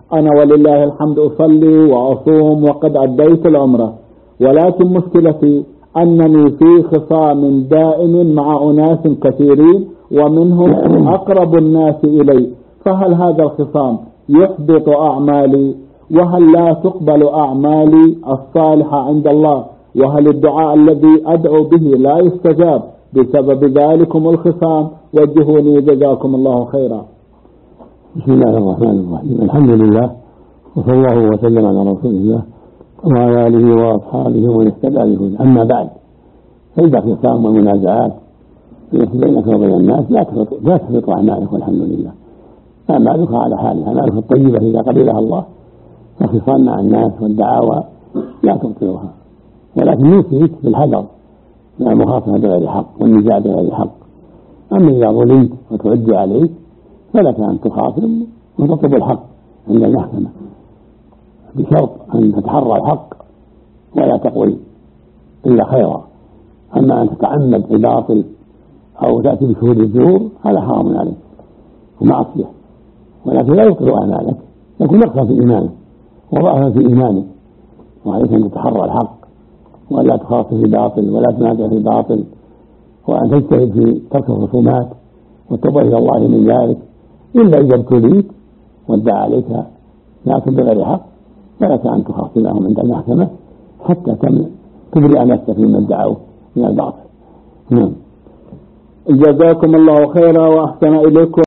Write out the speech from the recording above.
أنا ولله الحمد أصلي وأصوم وقد أديت العمرة، ولكن مشكلتي أنني في خصام دائم مع أناس كثيرين ومنهم أقرب الناس إلي، فهل هذا الخصام يحبط أعمالي؟ وهل لا تقبل أعمالي الصالحة عند الله؟ وهل الدعاء الذي أدعو به لا يستجاب بسبب ذلكم الخصام؟ وجهوني جزاكم الله خيرا. بسم الله الرحمن الرحيم. الحمد لله وصلى الله وسلم على رسول الله وعلى آله وأصحابه ومن اهتدى بهداه. أما بعد، فإذا الخصام والمنازعات بينك وبين الناس لا تحبط أعمالك، والحمد لله أعمالك على حالها، أعمالك الطيبة إذا قبلها الله، فالخصام مع الناس والدعاوى لا تبطلها، ولكن يوصيك بالحذر من المخاصمة بغير حق والنزاع بغير حق. أما إذا ظلمت وتعدي عليك فلك أن تخاصم وتطلب الحق عند المحكمة، بشرط أن تتحرى الحق ولا تقول إلا خيرا. أما أن تتعمد الباطل أو تأتي بشهود الزور هذا حرام عليك ومعصية، ولكن لا يبطل أعمالك، يكون نقصا في إيمانك وضعفا في إيمانك، وعليك أن تتحرى الحق ولا تخاصم في باطل ولا تنازع في باطل، وأن تجتهد في ترك الخصومات والتوبة إلى الله من ذلك، إلا إذا ابتليت وادعى عليك ناس بغير حق فلك أن تخاصمهم عند المحكمة حتى تبرئ نفسك مما ادعوه من الباطل. جزاكم الله خيرا وأحسن إليكم.